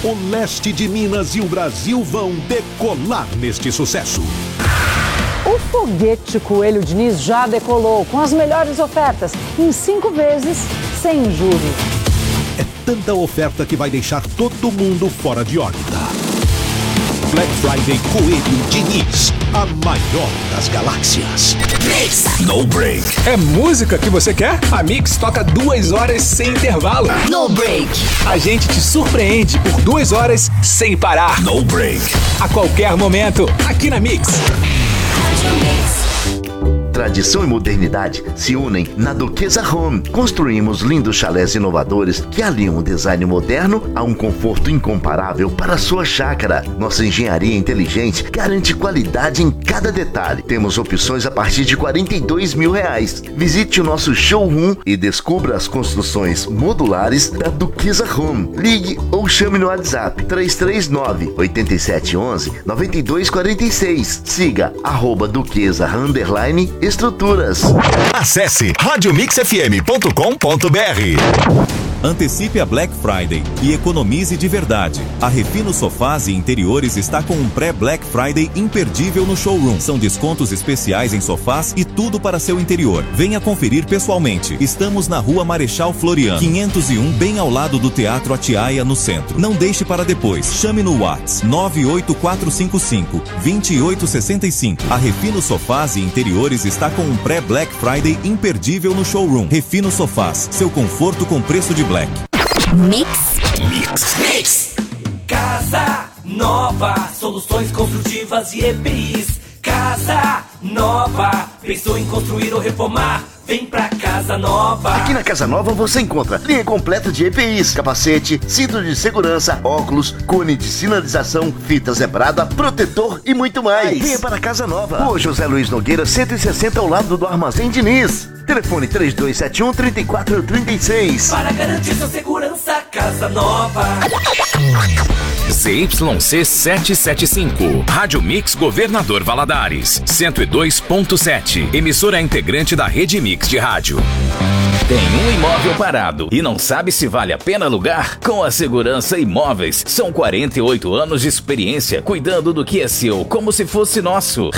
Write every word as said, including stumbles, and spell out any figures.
O leste de Minas e o Brasil vão decolar neste sucesso. O foguete Coelho Diniz já decolou com as melhores ofertas em cinco vezes sem juros. É tanta oferta que vai deixar todo mundo fora de órbita. Black Friday Coelho Diniz, a maior das galáxias. Mix No Break. É música que você quer? A Mix toca duas horas sem intervalo. No Break. A gente te surpreende por duas horas sem parar. No Break. A qualquer momento, aqui na Mix. Tradição e modernidade se unem na Duquesa Home. Construímos lindos chalés inovadores que aliam um design moderno a um conforto incomparável para a sua chácara. Nossa engenharia inteligente garante qualidade em cada detalhe. Temos opções a partir de quarenta e dois mil reais. Visite o nosso showroom e descubra as construções modulares da Duquesa Home. Ligue ou chame no WhatsApp três três nove, oito sete um um, nove dois quatro seis. Siga arroba Duquesa Underline Estruturas. Acesse rádio mix f m ponto com ponto b r. Antecipe a Black Friday e economize de verdade. A Refino Sofás e Interiores está com um pré-Black Friday imperdível no showroom. São descontos especiais em sofás e tudo para seu interior. Venha conferir pessoalmente. Estamos na Rua Marechal Floriano, quinhentos e um, bem ao lado do Teatro Atiaia, no centro. Não deixe para depois. Chame no WhatsApp nove oito quatro cinco cinco, dois oito seis cinco. A Refino Sofás e Interiores está com um pré-Black Friday imperdível no showroom. Refino Sofás, seu conforto com preço de Black. Mix. Mix. Mix. Casa Nova, soluções construtivas e E P Is. Casa Nova, pensou em construir ou reformar? Vem pra Casa Nova. Aqui na Casa Nova você encontra linha completa de E P Is, capacete, cinto de segurança, óculos, cone de sinalização, fita zebrada, protetor e muito mais. Venha para a Casa Nova. Rua José Luiz Nogueira, cento e sessenta, ao lado do Armazém Diniz. Telefone três dois sete um, três quatro três seis. Para garantir sua segurança, Casa Nova. Z Y C setecentos e setenta e cinco, Rádio Mix Governador Valadares, cento e dois ponto sete, emissora integrante da Rede Mix de Rádio. Tem um imóvel parado e não sabe se vale a pena alugar? Com a Segurança Imóveis, são quarenta e oito anos de experiência cuidando do que é seu como se fosse nosso.